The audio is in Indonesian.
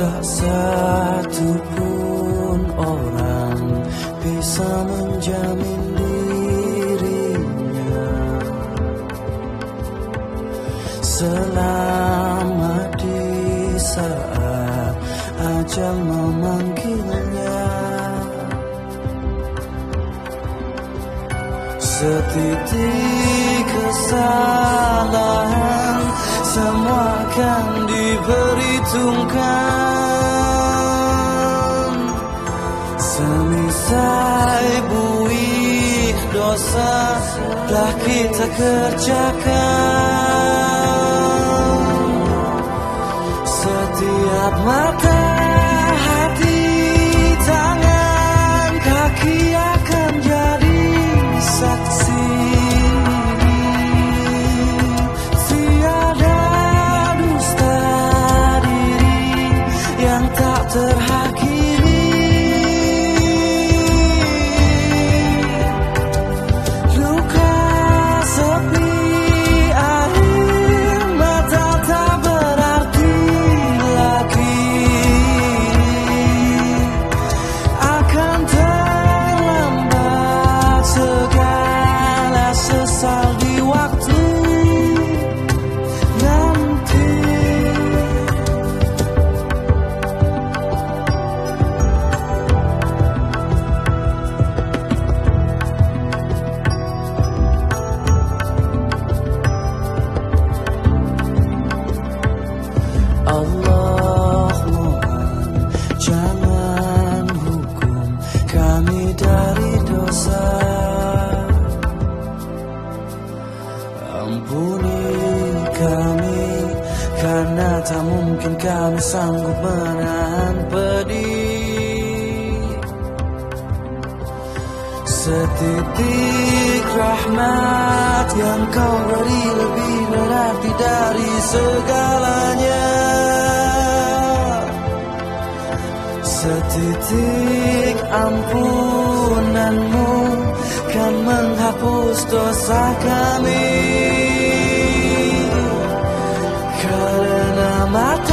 Tak satu pun orang bisa menjamin dirinya selama di saat ajal memanggilnya. Setitik kesalahan semua akan diperhitungkan. Semisal buih dosa telah kita kerjakan. Setiap mata, hati, tangan, kaki akan jadi saksi. Tiada dusta diri yang tak terhakimi. Luka sepi air mata tak berarti lagi. Akan terlambat segala sesal di waktu nanti. Allah mohon jangan hukum kami dari dosa. Ampuni kami karena tak mungkin kami sanggup menahan pedih. Setitik rahmat yang kau beri lebih berarti dari segalanya. Setitik ampunanmu kan menghapus dosa kami. Karena mata